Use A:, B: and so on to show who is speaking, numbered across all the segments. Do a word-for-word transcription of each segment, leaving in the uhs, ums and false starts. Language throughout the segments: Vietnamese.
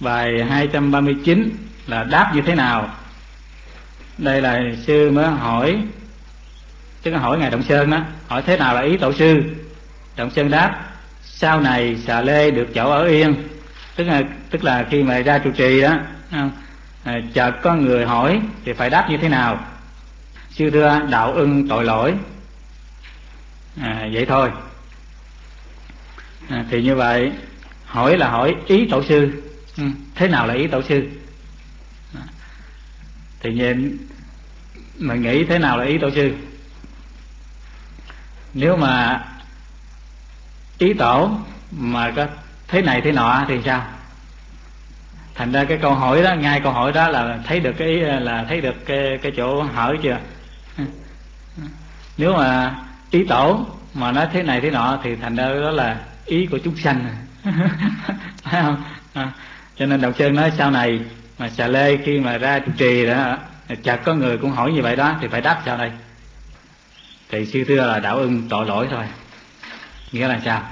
A: Bài hai trăm ba mươi chín là đáp như thế nào. Đây là sư mới hỏi, chứ có hỏi ngài Động Sơn đó, hỏi thế nào là ý tổ sư. Động Sơn đáp: sau này xà lê được chỗ ở yên. Tức là tức là khi mà ra trụ trì đó, à, chợt có người hỏi thì phải đáp như thế nào. Sư thưa: đạo ưng tội lỗi. À, vậy thôi. À, thì như vậy hỏi là hỏi ý tổ sư. Ừ, thế nào là ý tổ sư? À, thì nhìn mình nghĩ thế nào là ý tổ sư. Nếu mà ý tổ mà có thế này thế nọ thì sao? Thành ra cái câu hỏi đó, ngay câu hỏi đó là thấy được cái ý, là thấy được cái cái chỗ hở chưa? Nếu mà ý tổ mà nói thế này thế nọ thì thành ra đó là ý của chúng sanh. Phải không? À, cho nên Đồng Sơn nói sau này mà xà lê khi mà ra trụ trì đó, chợt có người cũng hỏi như vậy đó thì phải đáp sao đây? Thì sư thưa là đạo ưng tội lỗi thôi. Nghĩa là sao?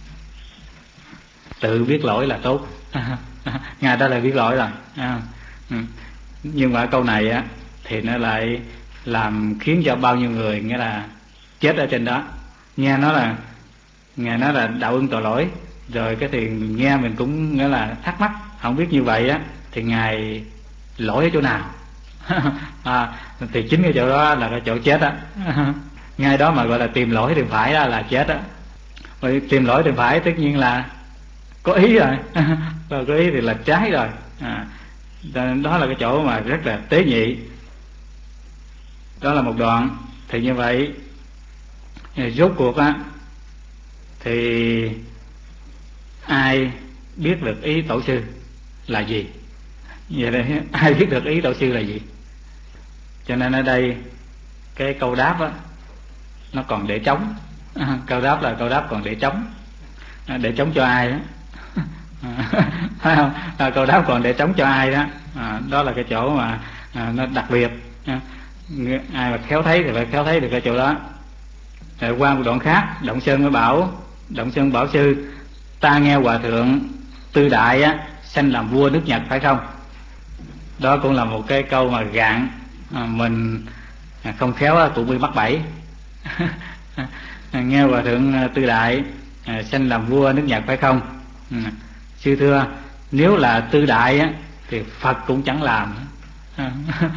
A: Tự biết lỗi là tốt. Ngài đó là biết lỗi rồi. À, ừ. Nhưng mà câu này á thì nó lại làm khiến cho bao nhiêu người nghĩa là chết ở trên đó. Nghe nói là Ngài nói là đạo ưng tội lỗi, rồi cái thì nghe mình cũng nghĩa là thắc mắc, không biết như vậy á thì Ngài lỗi ở chỗ nào? À, thì chính cái chỗ đó là cái chỗ chết á. Ngay đó mà gọi là tìm lỗi tìm phải đó là chết á. Rồi tìm lỗi tìm phải tất nhiên là có ý rồi. Rồi có ý thì là trái rồi. À, đó là cái chỗ mà rất là tế nhị. Đó là một đoạn. Thì như vậy rốt cuộc á thì ai biết được ý tổ sư là gì? Vậy đây, ai biết được ý tổ sư là gì? Cho nên ở đây cái câu đáp á nó còn để trống. À, câu đáp là câu đáp còn để trống. À, để trống cho ai đó? Phải không? À, câu đáp còn để trống cho ai đó? À, đó là cái chỗ mà à, nó đặc biệt. À, ai mà khéo thấy thì phải khéo thấy được cái chỗ đó. Rồi qua một đoạn khác, Động Sơn mới bảo, Động Sơn bảo sư: ta nghe hòa thượng Tư Đại á sanh làm vua nước Nhật phải không? Đó cũng là một cái câu mà gạn à, mình không khéo á, cũng bị mắc bẫy. Nghe hòa thượng Tư Đại à, sanh làm vua nước Nhật phải không? À, sư thưa, nếu là Tư Đại á thì Phật cũng chẳng làm. À,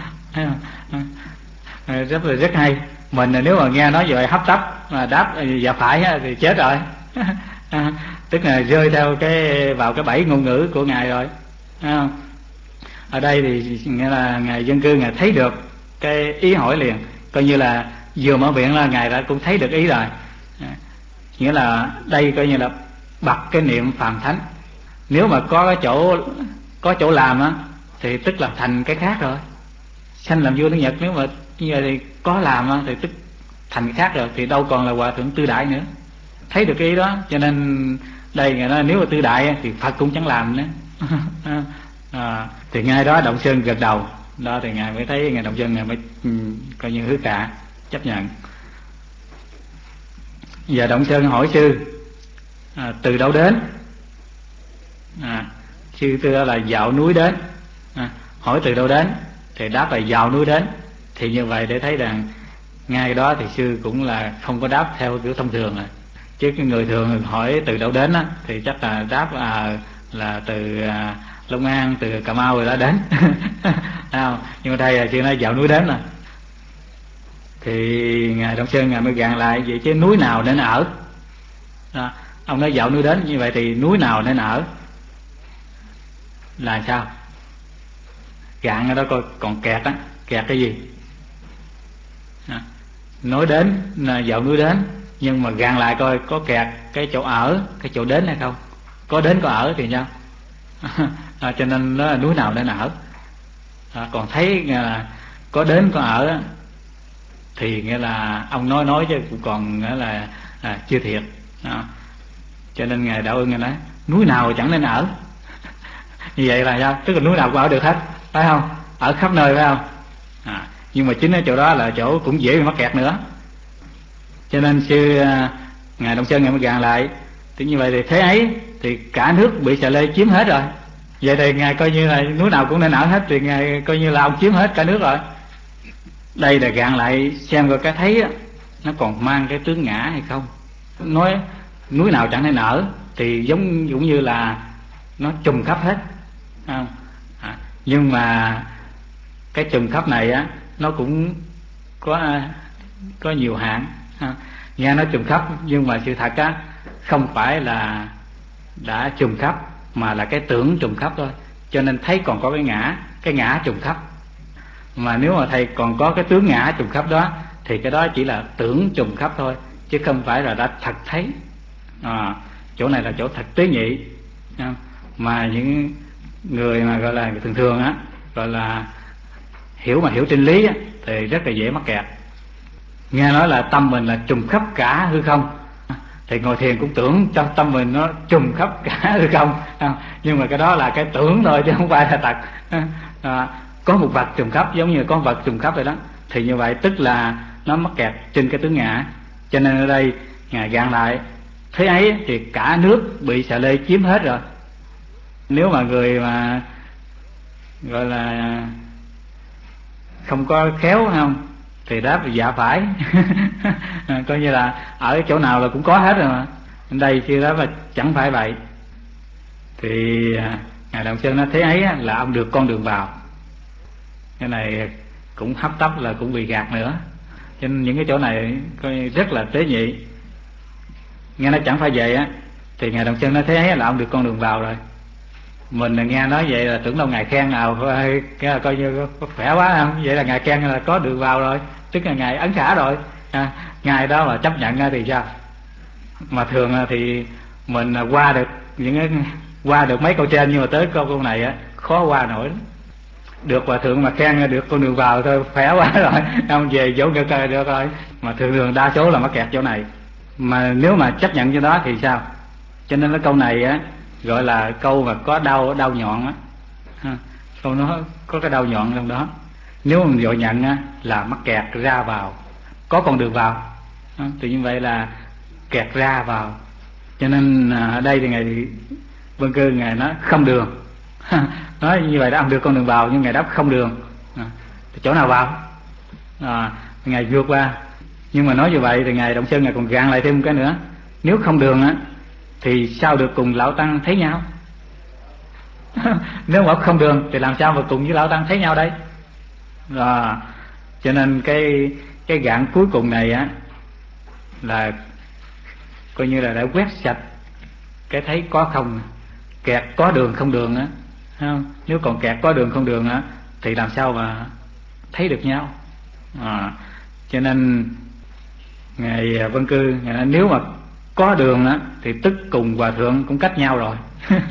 A: à, rất là rất hay. Mình nếu mà nghe nói vậy hấp tấp mà đáp dạ phải á, thì chết rồi. À, tức là rơi theo cái vào cái bẫy ngôn ngữ của Ngài rồi. À, ở đây thì nghĩa là Ngài Dân Cư Ngài thấy được cái ý hỏi liền, coi như là vừa mở miệng là Ngài đã cũng thấy được ý rồi. À, nghĩa là đây coi như là bật cái niệm phàm thánh. Nếu mà có cái chỗ có chỗ làm á thì tức là thành cái khác rồi. Sanh làm vua nước Nhật, nếu mà như vậy thì có làm á thì tức thành cái khác rồi, thì đâu còn là hòa thượng Tư Đại nữa. Thấy được cái ý đó, cho nên đây Ngài nói nếu mà Tư Đại thì Phật cũng chẳng làm nữa. À, thì ngay đó Động Sơn gật đầu. Đó thì Ngài mới thấy, Ngài Động Sơn Ngài mới um, coi như hứa cả, chấp nhận. Giờ Động Sơn hỏi sư à, từ đâu đến? À, sư thưa là dạo núi đến. À, hỏi từ đâu đến thì đáp là dạo núi đến. Thì như vậy để thấy rằng ngay đó thì sư cũng là không có đáp theo kiểu thông thường rồi. Chứ cái người thường hỏi từ đâu đến á thì chắc là đáp à, là từ à, Long An, từ Cà Mau rồi đã đến. À, nhưng mà đây là chưa nói dạo núi đến rồi. Thì Ngài Động Sơn Ngài mới gạn lại vậy chứ núi nào nên ở? À, ông nói dạo núi đến, như vậy thì núi nào nên ở là sao? Gạn ở đó coi còn kẹt á, kẹt cái gì? À, nói đến là dạo núi đến, nhưng mà gạn lại coi có kẹt cái chỗ ở, cái chỗ đến hay không? Có đến có ở thì sao? À, cho nên nó là núi nào nên ở. À, còn thấy là có đến có ở thì nghĩa là ông nói nói chứ cũng còn nghĩa là à, chưa thiệt. À, cho nên Ngài Đạo Ưng Ngài nói núi nào chẳng nên ở. Như vậy là sao? Tức là núi nào cũng ở được hết, phải không? Ở khắp nơi, phải không? À, nhưng mà chính ở chỗ đó là chỗ cũng dễ bị mắc kẹt nữa. Cho nên sư Ngài Động Sơn Ngài mới gạn lại. Thì như vậy thì thế ấy thì cả nước bị xà lê chiếm hết rồi. Vậy thì ngài coi như là núi nào cũng nên ở hết, thì ngài coi như là ông chiếm hết cả nước rồi. Đây là gạn lại xem coi cái thấy á, nó còn mang cái tướng ngã hay không. Nói núi nào chẳng thể nở thì giống cũng như là nó trùm khắp hết, à, nhưng mà cái trùm khắp này á nó cũng có có nhiều hạn. À, nghe nó trùm khắp nhưng mà sự thật á không phải là đã trùm khắp, mà là cái tưởng trùm khắp thôi. Cho nên thấy còn có cái ngã, cái ngã trùm khắp. Mà nếu mà thầy còn có cái tướng ngã trùm khắp đó thì cái đó chỉ là tưởng trùm khắp thôi, chứ không phải là đã thật thấy. À, chỗ này là chỗ thật tế nhị. À, mà những người mà gọi là thường thường á, gọi là hiểu mà hiểu trên lý á, thì rất là dễ mắc kẹt. Nghe nói là tâm mình là trùm khắp cả hư không, thì ngồi thiền cũng tưởng cho tâm mình nó trùm khắp cả hư không, à, nhưng mà cái đó là cái tưởng thôi chứ không phải là thật. À, có một vật trùm khắp giống như có vật trùm khắp vậy đó, thì như vậy tức là nó mắc kẹt trên cái tướng ngã. Cho nên ở đây ngài gạn lại thế ấy thì cả nước bị xà lê chiếm hết rồi. Nếu mà người mà gọi là không có khéo không thì đáp là dạ phải. Coi như là ở chỗ nào là cũng có hết rồi mà. Đây khi đó là chẳng phải vậy. Thì ngài Đồng Sơn nói thế ấy là ông được con đường vào. Cái này cũng hấp tấp là cũng bị gạt nữa. Cho nên những cái chỗ này coi rất là tế nhị. Nghe nói chẳng phải vậy á thì ngài Đồng Sơn nói thế ấy là ông được con đường vào rồi. Mình là nghe nói vậy là tưởng đâu ngài khen nào cái là coi như có khỏe quá không, vậy là ngài khen là có đường vào rồi, tức là ngài ấn xả rồi. À, ngài đó mà chấp nhận thì sao? Mà thường thì mình qua được những cái qua được mấy câu trên, nhưng mà tới câu câu này á khó qua nổi. Được hòa thượng mà khen được con đường vào thôi khỏe quá rồi, ông về chỗ ngược rồi được rồi. Mà thường thường đa số là mắc kẹt chỗ này. Mà nếu mà chấp nhận cho đó thì sao? Cho nên cái câu này á gọi là câu mà có đau đau nhọn á, ha, câu nó có cái đau nhọn trong đó. Nếu mình vội nhận á là mắc kẹt ra vào, có con đường vào, ha, thì như vậy là kẹt ra vào. Cho nên ở đây thì ngài Vân Cư ngài nói không đường. Nói như vậy đã ông được con đường vào, nhưng ngài đáp không đường. À, thì chỗ nào vào? À, ngài vượt qua. Nhưng mà nói như vậy thì ngài Động Sơn ngài còn gạn lại thêm một cái nữa. Nếu không đường á thì sao được cùng lão tăng thấy nhau? Nếu mà không đường thì làm sao mà cùng với lão tăng thấy nhau đây? À, cho nên cái cái gạn cuối cùng này á là coi như là đã quét sạch cái thấy có không, kẹt có đường không đường á, không? Nếu còn kẹt có đường không đường á thì làm sao mà thấy được nhau? À, cho nên ngài Vân Cư ngài nói, nếu mà có đường á thì tức cùng hòa thượng cũng cách nhau rồi.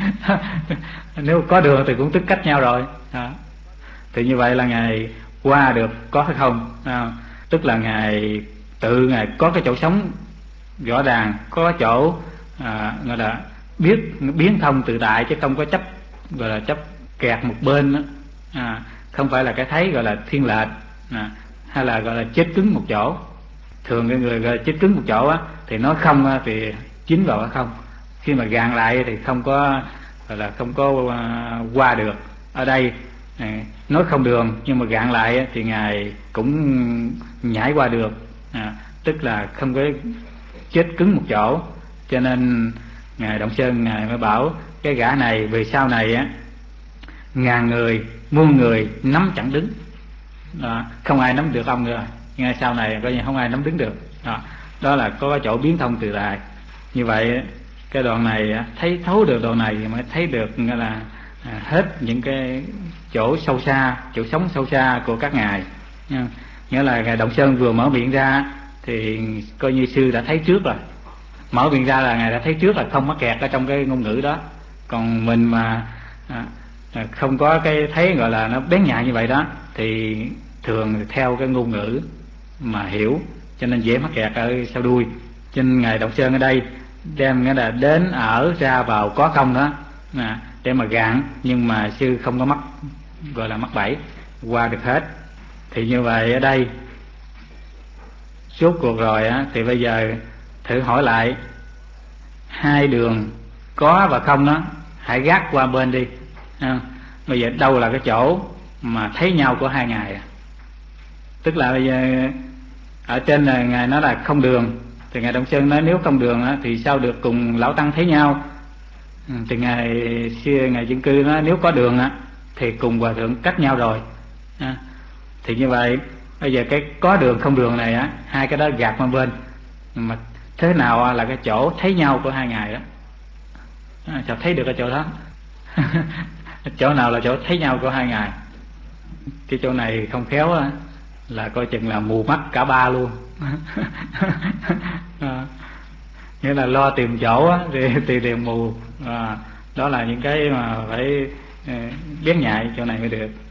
A: Nếu có đường thì cũng tức cách nhau rồi. À, thì như vậy là ngài qua được có hay không? À, tức là ngài tự ngài có cái chỗ sống rõ ràng, có chỗ à, gọi là biết biến thông tự tại, chứ không có chấp gọi là chấp kẹt một bên đó. À, không phải là cái thấy gọi là thiên lệch, à, hay là gọi là chết cứng một chỗ. Thường cái người gọi là chết cứng một chỗ á thì nói không á, thì dính vào cái không, khi mà gạn lại thì không có gọi là không có uh, qua được. Ở đây này, nói không đường nhưng mà gạn lại á, thì ngài cũng nhảy qua được, à, tức là không có chết cứng một chỗ. Cho nên ngài Động Sơn ngài mới bảo cái gã này về sau này á ngàn người muôn người nắm chẳng đứng. Đó, không ai nắm được ông nữa, ngay sau này coi như không ai nắm đứng được. Đó, đó là có cái chỗ biến thông tự tại. Như vậy cái đoạn này thấy thấu được đoạn này mới thấy được nghĩa là à, hết những cái chỗ sâu xa, chỗ sống sâu xa của các ngài. Nghĩa là ngài Động Sơn vừa mở miệng ra thì coi như sư đã thấy trước rồi. Mở miệng ra là ngài đã thấy trước là không mắc kẹt ở trong cái ngôn ngữ đó. Còn mình mà à, không có cái thấy gọi là nó bén nhạy như vậy đó thì thường theo cái ngôn ngữ mà hiểu, cho nên dễ mắc kẹt ở sau đuôi. Cho nên ngài Động Sơn ở đây đem nghĩa là đến ở ra vào có không đó à, để mà gạn, nhưng mà sư không có mắc gọi là mắc bẫy, qua được hết. Thì như vậy ở đây suốt cuộc rồi á, thì bây giờ thử hỏi lại hai đường có và không đó hãy gác qua bên đi. À, bây giờ đâu là cái chỗ mà thấy nhau của hai ngài à? Tức là bây giờ ở trên là ngài nói là không đường, thì ngài Đông Sơn nói nếu không đường á, thì sao được cùng lão tăng thấy nhau? Ừ, thì ngài xưa ngài Dân Cư nói nếu có đường á, thì cùng hòa thượng cách nhau rồi. À, thì như vậy bây giờ cái có đường không đường này á, hai cái đó gạt qua bên, mà thế nào là cái chỗ thấy nhau của hai ngài đó? À, sao thấy được cái chỗ đó? Chỗ nào là chỗ thấy nhau của hai ngài? Cái chỗ này không khéo á, là coi chừng là mù mắt cả ba luôn. À, nghĩa là lo tìm chỗ á, thì, thì đều mù. À, đó là những cái mà phải biết nhại chỗ này mới được.